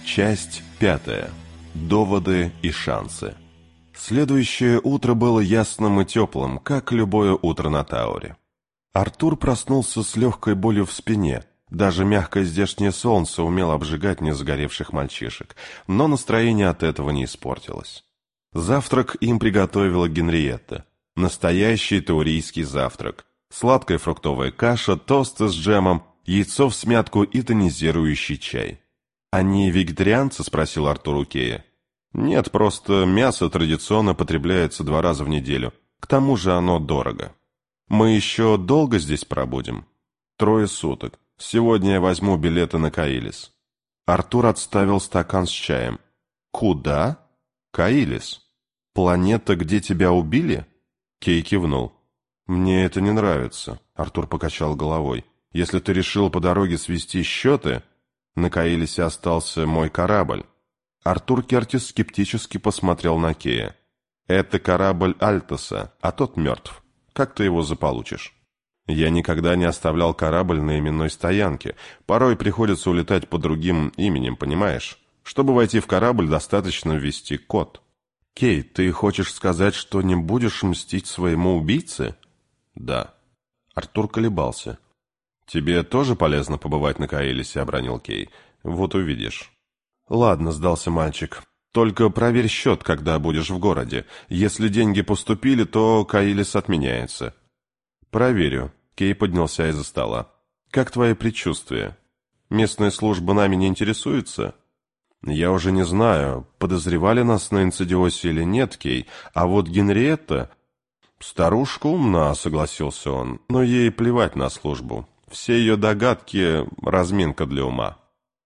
Часть 5. Доводы и шансы. Следующее утро было ясным и теплым, как любое утро на Тауре. Артур проснулся с легкой болью в спине. Даже мягкое здешнее солнце умело обжигать незагоревших мальчишек, но настроение от этого не испортилось. Завтрак им приготовила Генриетта. Настоящий таурийский завтрак. Сладкая фруктовая каша, тосты с джемом, яйцо в смятку и тонизирующий чай. «Они вегетарианцы?» – спросил Артур у Кея. «Нет, просто мясо традиционно потребляется 2 раза в неделю. К тому же оно дорого. Мы еще долго здесь пробудем?» «3 суток. Сегодня я возьму билеты на Каилис». Артур отставил стакан с чаем. «Куда?» «Каилис. Планета, где тебя убили?» Кей кивнул. «Мне это не нравится», — Артур покачал головой. «Если ты решил по дороге свести счеты, на Каилисе остался мой корабль». Артур Кертис скептически посмотрел на Кея. «Это корабль Альтоса, а тот мертв. Как ты его заполучишь?» «Я никогда не оставлял корабль на именной стоянке. Порой приходится улетать под другим именем, понимаешь? Чтобы войти в корабль, достаточно ввести код». «Кей, ты хочешь сказать, что не будешь мстить своему убийце?» «Да». Артур колебался. «Тебе тоже полезно побывать на Каилисе», — обронил Кей. «Вот увидишь». «Ладно», — сдался мальчик. «Только проверь счет, когда будешь в городе. Если деньги поступили, то Каилис отменяется». «Проверю». Кей поднялся из-за стола. «Как твои предчувствия? Местная служба нами не интересуется?» «Я уже не знаю, подозревали нас на инцидиосе или нет, Кей, а вот Генриетта...» «Старушка умна», — согласился он, — «но ей плевать на службу. Все ее догадки — разминка для ума».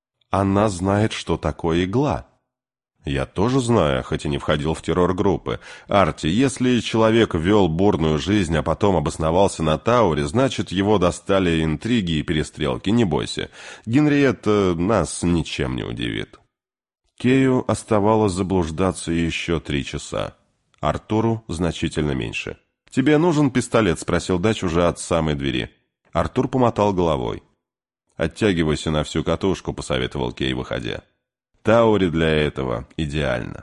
«Она знает, что такое игла». «Я тоже знаю, хоть и не входил в террор группы. Арти, если человек вел бурную жизнь, а потом обосновался на Тауре, значит, его достали интриги и перестрелки, не бойся. Генриетта нас ничем не удивит». Кею оставалось заблуждаться еще 3 часа. Артуру значительно меньше. «Тебе нужен пистолет?» – спросил Дач уже от самой двери. Артур помотал головой. «Оттягивайся на всю катушку», – посоветовал Кей, выходя. «Таури для этого идеально».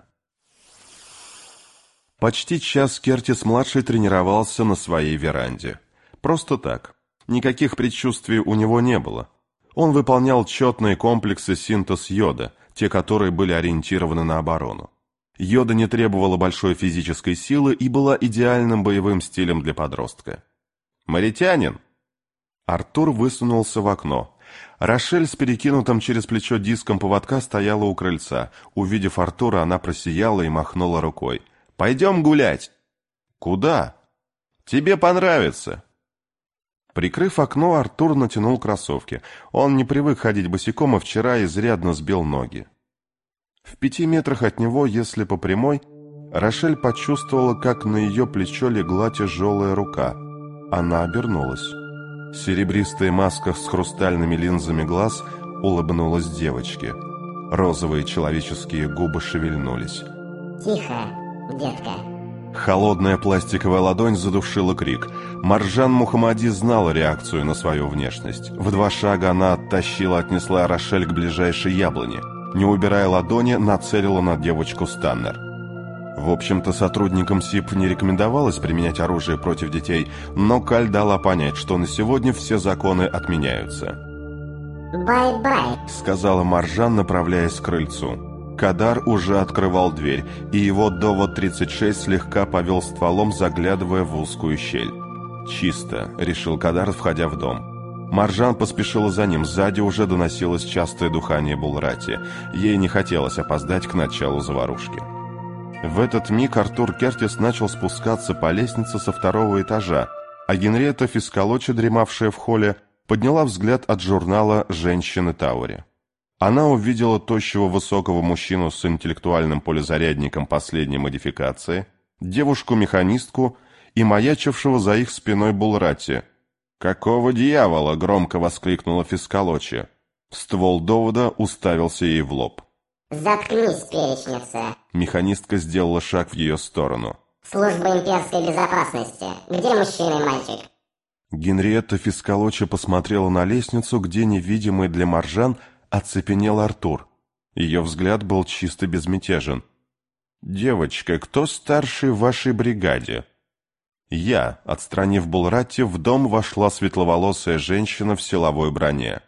Почти час Кертис-младший тренировался на своей веранде. Просто так. Никаких предчувствий у него не было. Он выполнял четные комплексы синтез-йода, те, которые были ориентированы на оборону. Йода не требовала большой физической силы и была идеальным боевым стилем для подростка. «Маритянин!» Артур высунулся в окно. Рошель с перекинутым через плечо диском поводка стояла у крыльца. Увидев Артура, она просияла и махнула рукой. «Пойдем гулять!» «Куда?» «Тебе понравится!» Прикрыв окно, Артур натянул кроссовки. Он не привык ходить босиком и вчера изрядно сбил ноги. В 5 метрах от него, если по прямой, Рошель почувствовала, как на ее плечо легла тяжелая рука. Она обернулась. Серебристая маска с хрустальными линзами глаз улыбнулась девочке. Розовые человеческие губы шевельнулись. «Тихо, детка». Холодная пластиковая ладонь задушила крик. Маржан Мухаммади знала реакцию на свою внешность. В 2 шага она оттащила, отнесла Рошель к ближайшей яблоне. Не убирая ладони, нацелила на девочку Станнер. В общем-то, сотрудникам СИП не рекомендовалось применять оружие против детей, но Каль дала понять, что на сегодня все законы отменяются. «Бай-бай», — сказала Маржан, направляясь к крыльцу. Кадар уже открывал дверь, и его довод-36 слегка повел стволом, заглядывая в узкую щель. «Чисто», — решил Кадар, входя в дом. Маржан поспешила за ним, сзади уже доносилось частое дыхание Булрати. Ей не хотелось опоздать к началу заварушки. В этот миг Артур Кертис начал спускаться по лестнице со 2-го этажа, а Генриетта Фискалочи, дремавшая в холле, подняла взгляд от журнала «Женщины Таури». Она увидела тощего высокого мужчину с интеллектуальным полезарядником последней модификации, девушку-механистку и маячившего за их спиной Булрати. «Какого дьявола?» — громко воскликнула Фискалочи. Ствол довода уставился ей в лоб. «Заткнись, перечница!» Механистка сделала шаг в ее сторону. «Служба имперской безопасности. Где мужчина и мальчик?» Генриетта Фискалочи посмотрела на лестницу, где невидимый для Маржан оцепенел Артур. Ее взгляд был чисто безмятежен. «Девочка, кто старший в вашей бригаде?» Я, отстранив Булратти, в дом вошла светловолосая женщина в силовой броне.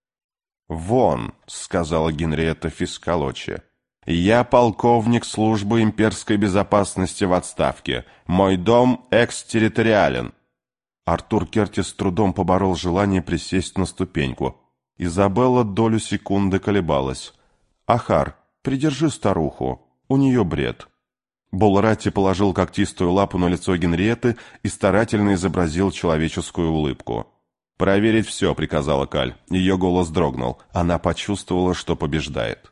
«Вон», — сказала Генриетта Фискалочи, — «я полковник службы имперской безопасности в отставке. Мой дом экстерриториален». Артур Кертис с трудом поборол желание присесть на ступеньку. Изабелла долю секунды колебалась. «Ахар, придержи старуху, у нее бред». Булратти положил когтистую лапу на лицо Генриетты и старательно изобразил человеческую улыбку. «Проверить все», — приказала Каль. Ее голос дрогнул. Она почувствовала, что побеждает.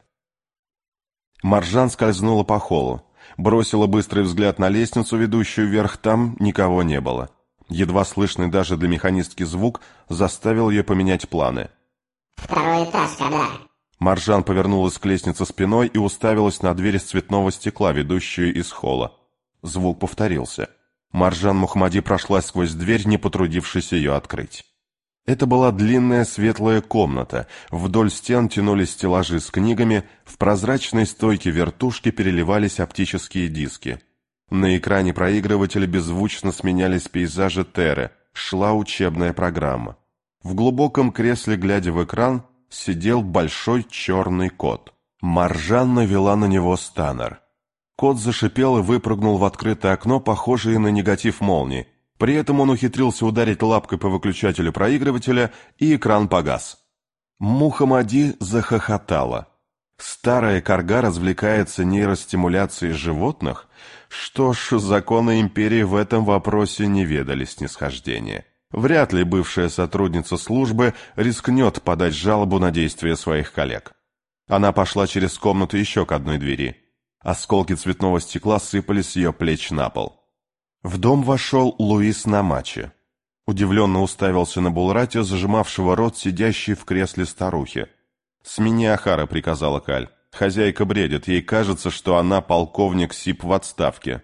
Маржан скользнула по холлу. Бросила быстрый взгляд на лестницу, ведущую вверх. Там никого не было. Едва слышный даже для механистки звук заставил ее поменять планы. «Второй этаж, Кадар». Маржан повернулась к лестнице спиной и уставилась на дверь из цветного стекла, ведущую из холла. Звук повторился. Маржан Мухаммади прошлась сквозь дверь, не потрудившись ее открыть. Это была длинная светлая комната. Вдоль стен тянулись стеллажи с книгами, в прозрачной стойке вертушки переливались оптические диски. На экране проигрывателя беззвучно сменялись пейзажи Терры, шла учебная программа. В глубоком кресле, глядя в экран, сидел большой черный кот. Маржан навела на него станнер. Кот зашипел и выпрыгнул в открытое окно, похожее на негатив молнии. При этом он ухитрился ударить лапкой по выключателю проигрывателя, и экран погас. Мухаммади захохотала. Старая карга развлекается нейростимуляцией животных? Что ж, законы империи в этом вопросе не ведали снисхождения. Вряд ли бывшая сотрудница службы рискнет подать жалобу на действия своих коллег. Она пошла через комнату еще к одной двери. Осколки цветного стекла сыпались с ее плеч на пол. В дом вошел Луис Намачи. Удивленно уставился на Булратти, зажимавшего рот сидящей в кресле старухи. «Смени Ахара», — приказала Каль. «Хозяйка бредит, ей кажется, что она полковник СИП в отставке».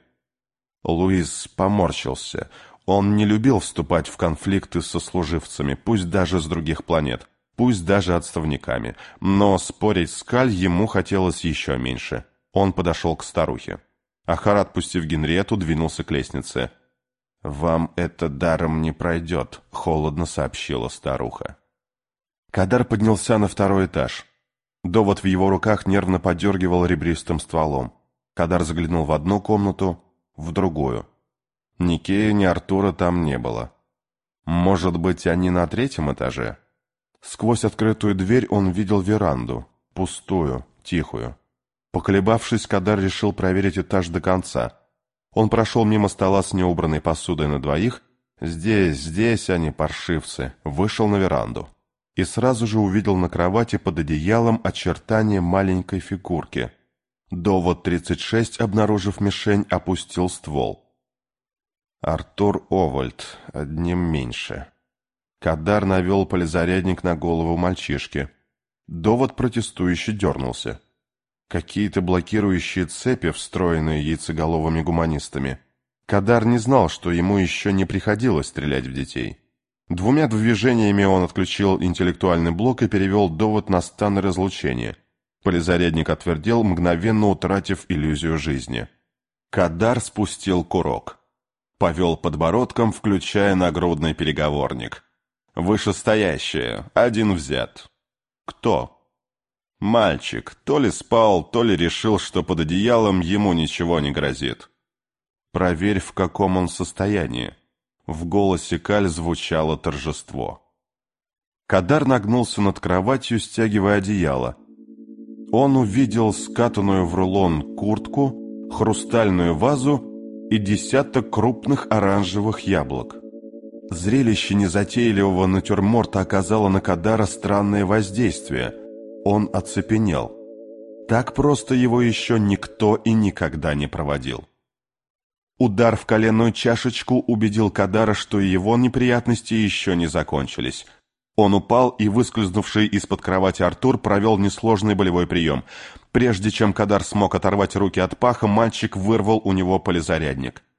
Луис поморщился. Он не любил вступать в конфликты со служивцами, пусть даже с других планет, пусть даже отставниками. Но спорить с Каль ему хотелось еще меньше. Он подошел к старухе. Ахар, отпустив Генриетту, двинулся к лестнице. «Вам это даром не пройдет», — холодно сообщила старуха. Кадар поднялся на второй этаж. Довод в его руках нервно подергивал ребристым стволом. Кадар заглянул в одну комнату, в другую. Ни Кея, ни Артура там не было. Может быть, они на третьем этаже? Сквозь открытую дверь он видел веранду, пустую, тихую. Поколебавшись, Кадар решил проверить этаж до конца. Он прошел мимо стола с неубранной посудой на двоих. Здесь они, паршивцы. Вышел на веранду. И сразу же увидел на кровати под одеялом очертания маленькой фигурки. Довод 36, обнаружив мишень, опустил ствол. Артур Овальд, одним меньше. Кадар навел полизарядник на голову мальчишки. Довод протестующе дернулся. Какие-то блокирующие цепи, встроенные яйцеголовыми гуманистами. Кадар не знал, что ему еще не приходилось стрелять в детей. Двумя движениями он отключил интеллектуальный блок и перевел довод на станнер излучения. Полизарядник отвердел, мгновенно утратив иллюзию жизни. Кадар спустил курок. Повел подбородком, включая нагрудный переговорник. «Вышестоящее. Один взят». «Кто?» «Мальчик. То ли спал, то ли решил, что под одеялом ему ничего не грозит». «Проверь, в каком он состоянии». В голосе Каль звучало торжество. Кадар нагнулся над кроватью, стягивая одеяло. Он увидел скатанную в рулон куртку, хрустальную вазу и десяток крупных оранжевых яблок. Зрелище незатейливого натюрморта оказало на Кадара странное воздействие. Он оцепенел. Так просто его еще никто и никогда не проводил. Удар в коленную чашечку убедил Кадара, что его неприятности еще не закончились. Он упал, и выскользнувший из-под кровати Артур провел несложный болевой прием. Прежде чем Кадар смог оторвать руки от паха, мальчик вырвал у него полизарядник.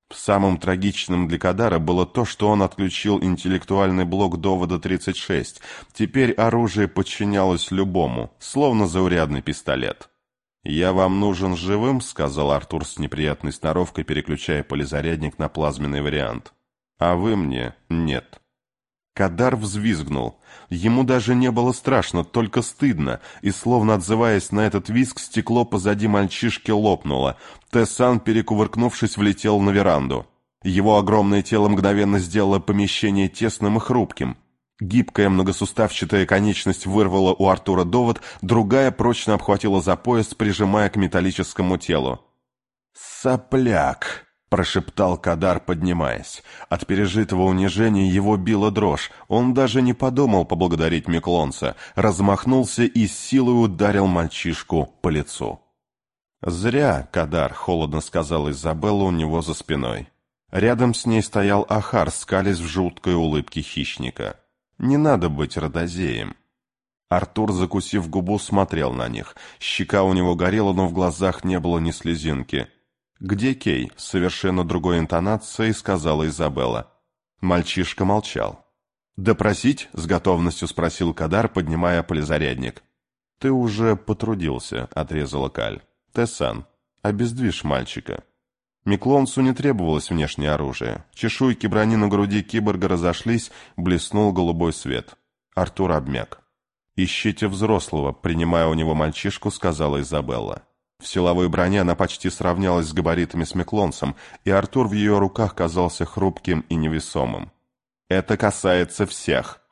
Самым трагичным для Кадара было то, что он отключил интеллектуальный блок довода 36. Теперь оружие подчинялось любому, словно заурядный пистолет. «Я вам нужен живым», — сказал Артур с неприятной сноровкой, переключая полизарядник на плазменный вариант. «А вы мне нет». Кадар взвизгнул. Ему даже не было страшно, только стыдно, и, словно отзываясь на этот визг, стекло позади мальчишки лопнуло. Тессан, перекувыркнувшись, влетел на веранду. Его огромное тело мгновенно сделало помещение тесным и хрупким. Гибкая многосуставчатая конечность вырвала у Артура довод, другая прочно обхватила за пояс, прижимая к металлическому телу. «Сопляк!» — прошептал Кадар, поднимаясь. От пережитого унижения его била дрожь. Он даже не подумал поблагодарить Миклонца, размахнулся и с силой ударил мальчишку по лицу. «Зря, Кадар», — холодно сказала Изабелла у него за спиной. Рядом с ней стоял Ахар, скалясь в жуткой улыбке хищника. «Не надо быть ротозеем». Артур, закусив губу, смотрел на них. Щека у него горела, но в глазах не было ни слезинки. «Где Кей?» — с совершенно другой интонацией сказала Изабелла. Мальчишка молчал. «Допросить?» — с готовностью спросил Кадар, поднимая полизарядник. «Ты уже потрудился», — отрезала Каль. «Тессан, обездвижь мальчика». Миклонцу не требовалось внешнее оружие. Чешуйки брони на груди киборга разошлись, блеснул голубой свет. Артур обмяк. «Ищите взрослого», — принимая у него мальчишку, сказала Изабелла. В силовой броне она почти сравнялась с габаритами с Миклонцем, и Артур в ее руках казался хрупким и невесомым. «Это касается всех»,